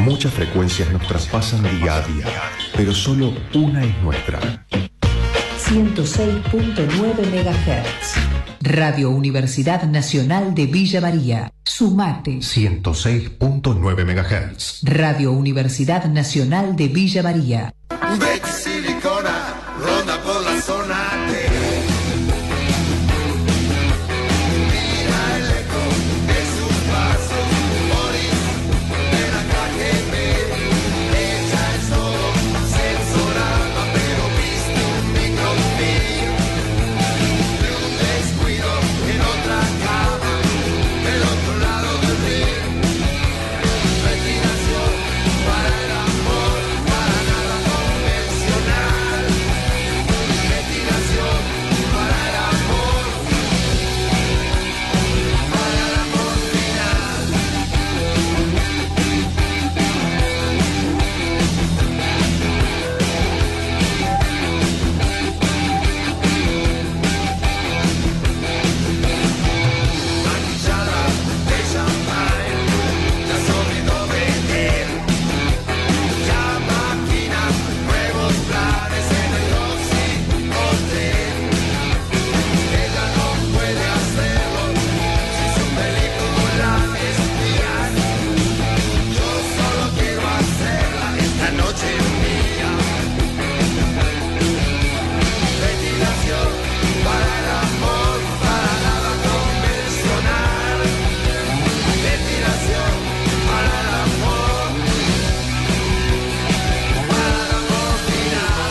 Muchas frecuencias nos traspasan día a día, pero solo una es nuestra. 106.9 MHz. Radio Universidad Nacional de Villa María. Sumate. 106.9 MHz. Radio Universidad Nacional de Villa María. Betis Silicona, ronda por la zona T. Mira el eco de sus pasos, Boris de la KGB. Ella es todo, censurada, pero viste un microfilm. De un descuido en otra cama, del otro lado del río. Retiración para el amor, para nada convencional. Retiración para el amor, para el amor final. Maquillada de champagne, ya se olvidó de él. Ya maquina nuevos planes en el Roxy Hotel. Ella no puede hacerlo si su película es mía. Yo solo quiero hacerla esta noche mía. Retiración para el amor, para nada convencional. Retiración para el amor, para el amor final.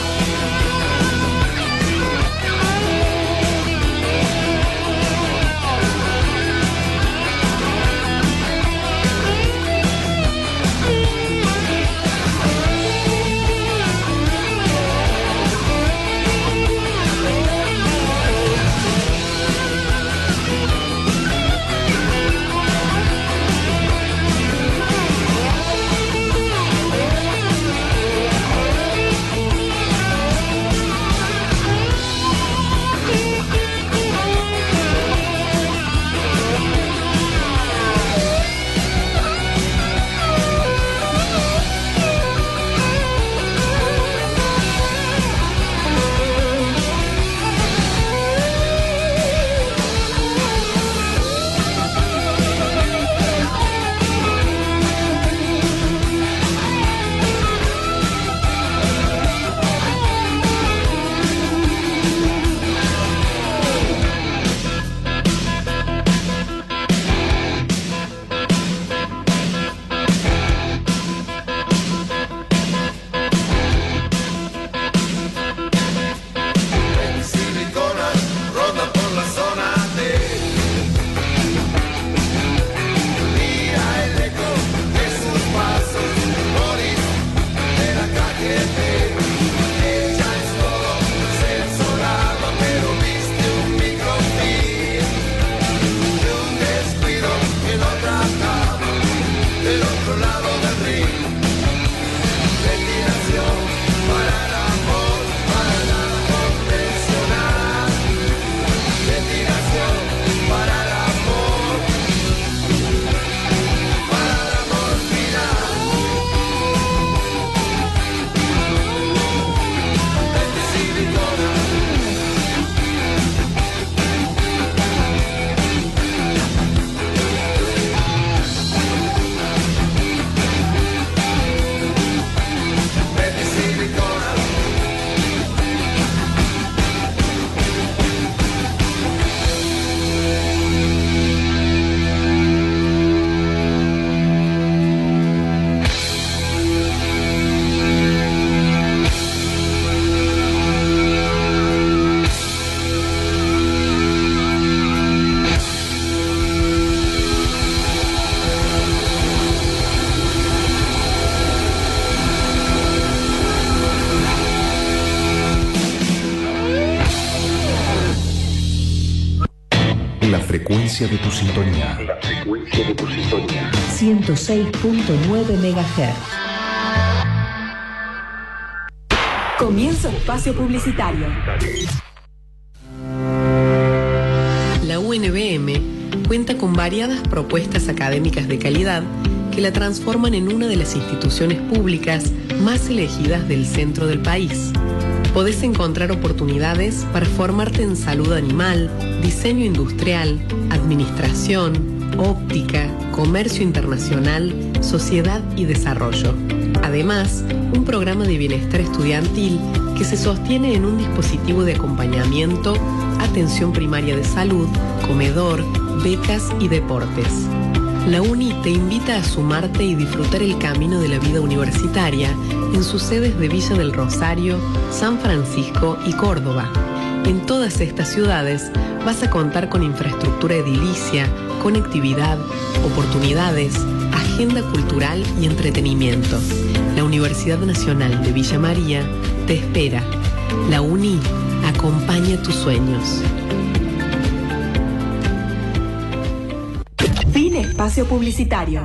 Silicona, ronda por la zona T. Mira el eco de sus pasos, Boris de la KGB. Ella es todo, censurada, pero viste un microfilm. De un descuido en otra cama, del otro lado del río. Retiración para el amor, para nada convencional. Retiración para el amor, para el amor final. Betis Silicona. Betis Silicona. La frecuencia de tu sintonía. 106.9 MHz. Comienza espacio publicitario. La UNBM cuenta con variadas propuestas académicas de calidad que la transforman en una de las instituciones públicas más elegidas del centro del país. Podés encontrar oportunidades para formarte en salud animal, diseño industrial, administración, óptica, comercio internacional, sociedad y desarrollo. Además, un programa de bienestar estudiantil que se sostiene en un dispositivo de acompañamiento, atención primaria de salud, comedor, becas y deportes. La UNI te invita a sumarte y disfrutar el camino de la vida universitaria en sus sedes de Villa del Rosario, San Francisco y Córdoba. En todas estas ciudades vas a contar con infraestructura edilicia, conectividad, oportunidades, agenda cultural y entretenimiento. La Universidad Nacional de Villa María te espera. La UNI acompaña tus sueños. Fin espacio publicitario.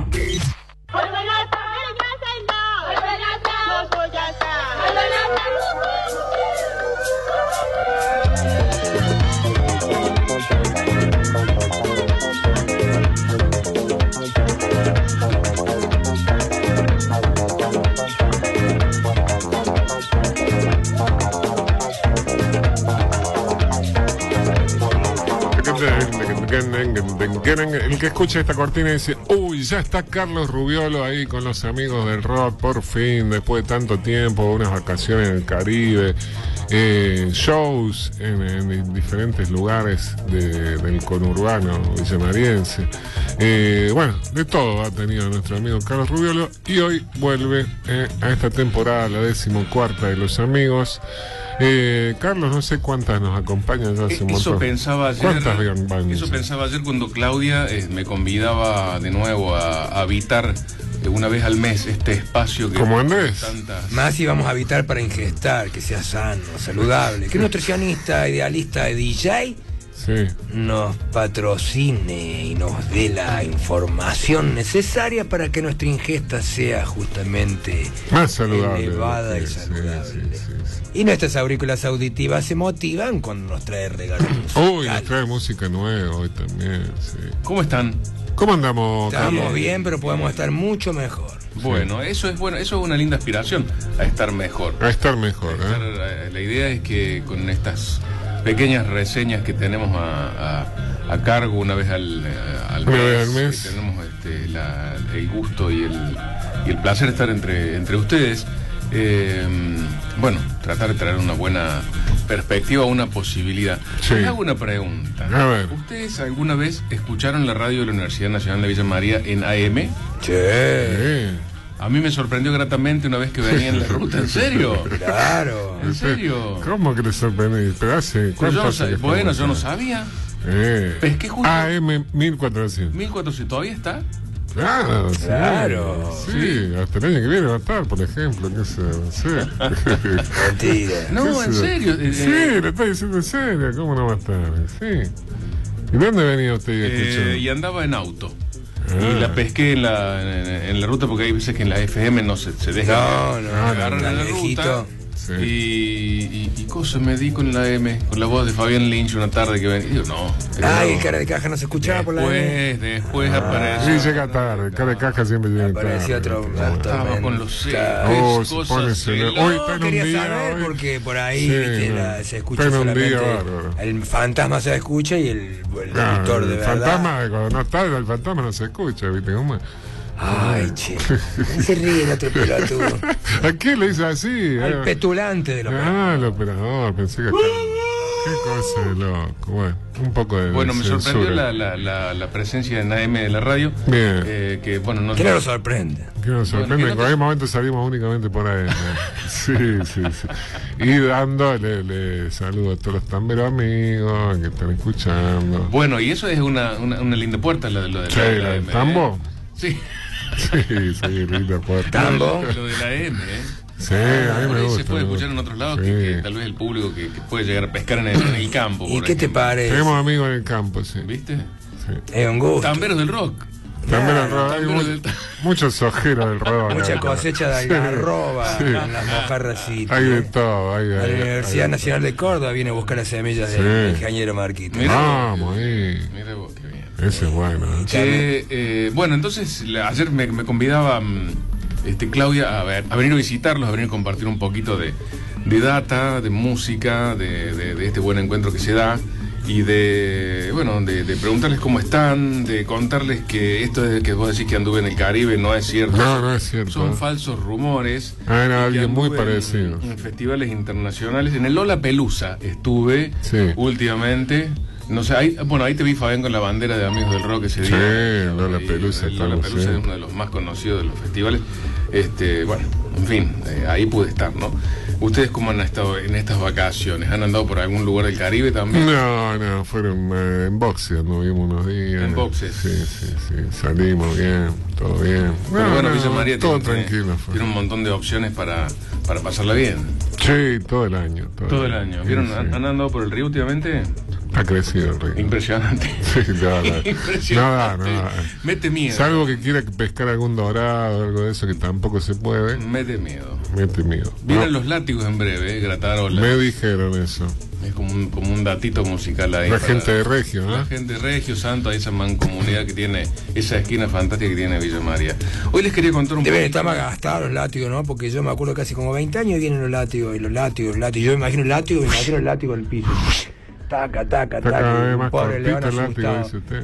El que escucha esta cortina dice: uy, ya está Carlos Rubiolo ahí con los amigos del rock, por fin, después de tanto tiempo, unas vacaciones en el Caribe, shows en diferentes lugares del conurbano villamariense. Bueno, de todo ha tenido nuestro amigo Carlos Rubiolo, y hoy vuelve a esta temporada, la 14ª de Los Amigos. Carlos, no sé cuántas nos acompañan ya hace un montón. Eso pensaba ayer cuando Claudia me convidaba de nuevo a habitar una vez al mes este espacio que... ¿Como Andrés? Más si vamos a habitar para ingestar, que sea sano, saludable, que un nutricionista idealista de DJ nos patrocine y nos dé la información necesaria para que nuestra ingesta sea justamente más saludable, elevada y saludable. Y nuestras aurículas auditivas se motivan cuando nos trae regalos musicales. Uy, nos trae música nueva hoy también, sí. ¿Cómo están? ¿Cómo andamos? Estamos bien, pero podemos estar mucho mejor. Bueno, eso es una linda aspiración, a estar mejor. La idea es que con estas pequeñas reseñas que tenemos a cargo una vez al mes, que tenemos el gusto y el placer de estar entre ustedes, bueno, tratar de traer una buena perspectiva, una posibilidad. Les hago una pregunta. A ver. ¿Ustedes alguna vez escucharon la radio de la Universidad Nacional de Villa María en AM? Sí. A mí me sorprendió gratamente una vez que venía en la ruta. ¿En serio? Claro. ¿En serio? ¿Cómo que le sorprendí? Pero hace... Yo no sabía. Pesqué justo... AM 1400. 1400, ¿todavía está? Claro, sí. Hasta el año que viene va a estar, por ejemplo, qué sé. Mentira. No, en serio. Sí, lo estoy diciendo en serio, ¿cómo no va a estar? Sí. ¿Y dónde venía usted? Y andaba en auto. Y la pesqué en la ruta, porque hay veces que en la FM no se deja agarrar en la ruta. Sí. Y cosas me di con la M, con la voz de Fabián Lynch una tarde que venía. Y digo, no. El cara de caja no se escuchaba por la M. Después apareció. Sí, llega tarde. Cara de caja siempre llega tarde. Apareció otro. Estaba con los cosas. Hoy está en un quería día. Saber porque por ahí se escucha solamente. El fantasma se escucha y el locutor de verdad. El fantasma, cuando no está, el fantasma no se escucha, ¿viste cómo? Ay, che. Se ríe el otro pelotudo. ¿A qué le dice así? Al petulante del operador. El operador, pensé que... Qué cosa de loco. Bueno, un poco de... Bueno, me censura. sorprendió la presencia en AM de la radio. Bien. Que bueno, no... ¿Qué no lo sorprende? Que nos sorprende, en cualquier momento salimos únicamente por ahí. Sí. Y dándole saludo a todos los tamberos amigos que están escuchando. Bueno, y eso es una linda puerta, lo de la del tambo. Sí. Sí, linda puerta. ¿Tambo? Lo de la M, Sí, a mí me gusta. Se puede escuchar en otros lados que tal vez el público que puede llegar a pescar en el campo. ¿Y qué te parece? Tenemos amigos en el campo, sí. ¿Viste? Sí. Es un gusto. Tamberos del rock. Hay muchos ojeros del rock. Mucha cosecha de algarroba en las mojarracitas. Hay de todo. La Universidad Nacional de Córdoba viene a buscar las semillas del ingeniero Marquito. Vamos ahí. Mira vos, qué bien. Ese es bueno. Bueno, entonces ayer me convidaba Claudia a venir a visitarlos, a venir a compartir un poquito de data, de música, de este buen encuentro que se da. Y de preguntarles cómo están, de contarles que esto de que vos decís que anduve en el Caribe no es cierto. No es cierto. Son falsos rumores. Era alguien muy parecido. En festivales internacionales. En el Lollapalooza estuve últimamente. No sé, ahí te vi, Fabián, con la bandera de Amigos del Rock ese día. Sí, Lollapalooza. El Lollapalooza es uno de los más conocidos de los festivales. En fin, ahí pude estar, ¿no? ¿Ustedes cómo han estado en estas vacaciones? ¿Han andado por algún lugar del Caribe también? No, fueron en boxes, nos vimos unos días. ¿En boxes? Sí, salimos bien, todo bien. Pero Villa María todo tranquilo. Tiene un montón de opciones para pasarla bien. Sí, todo el año. Todo el año. ¿Vieron? Sí. ¿Han andado por el río últimamente? Ha crecido el río. Impresionante. Sí, nada. Mete miedo. Salvo que quiera pescar algún dorado o algo de eso que tampoco se puede. Mete miedo. Vienen los látigos en breve, Gratarola. Me dijeron eso. Es como un datito musical ahí. La gente de Regio, ¿no? La gente de Regio, Santo, esa mancomunidad que tiene, esa esquina fantástica que tiene Villa María. Hoy les quería contar un poco. Deben estar más gastados los látigos, ¿no? Porque yo me acuerdo que hace como 20 años vienen los látigos. Yo me imagino el látigo en el piso. Taca. Pobre león asustado.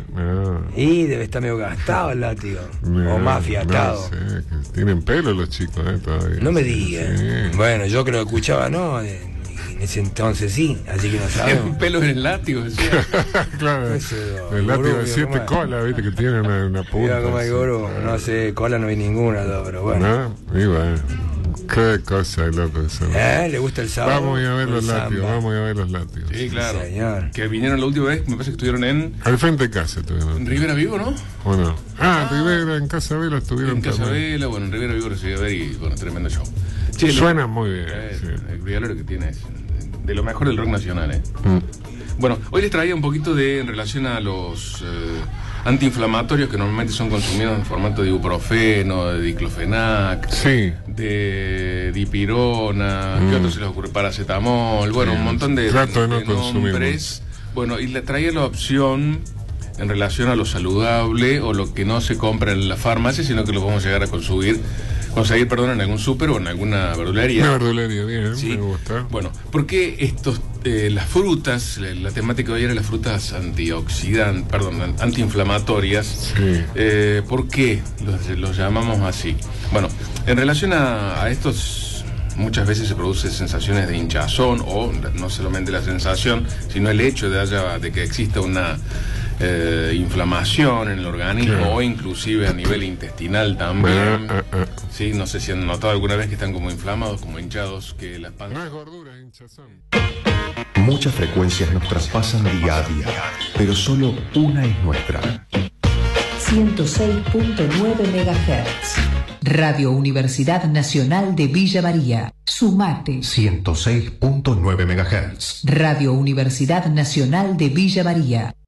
Y debe estar medio gastado el látigo. O más fiatado. No sé, que tienen pelo los chicos, todavía. No me digan. Sí. Bueno, yo que lo escuchaba, ¿no? En ese entonces sí, así que no sabemos. Pelo en el látigo, decía. Claro, el látigo de 7 colas, viste, que tiene una punta. Mira cómo hay goro, no sé, cola no hay ninguna, pero bueno. ¿No? Y bueno. Qué cosa de loco eso. ¿Le gusta el sábado? Vamos a ver los látigos. Sí, claro. Sí, señor. Que vinieron la última vez, me parece que estuvieron al frente de casa estuvieron. En Rivera Vivo, ¿no? ¿O no? Rivera, en Casa Vela estuvieron. En Casa Vela, en Rivera Vivo recibí a ver y tremendo show. Suena muy bien. El Brialero que tiene es de lo mejor del rock nacional, Bueno, hoy les traía un poquito en relación a los antiinflamatorios que normalmente son consumidos en formato de ibuprofeno, de diclofenac, de dipirona, ¿qué otro se les ocurre? Paracetamol, un montón de nombres. Bueno, y le traía la opción en relación a lo saludable o lo que no se compra en la farmacia, sino que lo podemos llegar a conseguir en algún súper o en alguna verdulería. Una verdulería, bien, me gusta. Bueno, ¿por qué las frutas, la temática de hoy era las frutas antiinflamatorias? ¿Por qué los llamamos así? Bueno, en relación a estos, muchas veces se producen sensaciones de hinchazón, o no solamente la sensación, sino el hecho de que exista una inflamación en el organismo, o inclusive a nivel intestinal también. Sí, no sé si han notado alguna vez que están como inflamados, como hinchados, que las panzas. No es gordura, es hinchazón. Muchas frecuencias nos traspasan día a día, pero solo una es nuestra. 106.9 MHz. Radio Universidad Nacional de Villa María. Sumate. 106.9 MHz. Radio Universidad Nacional de Villa María.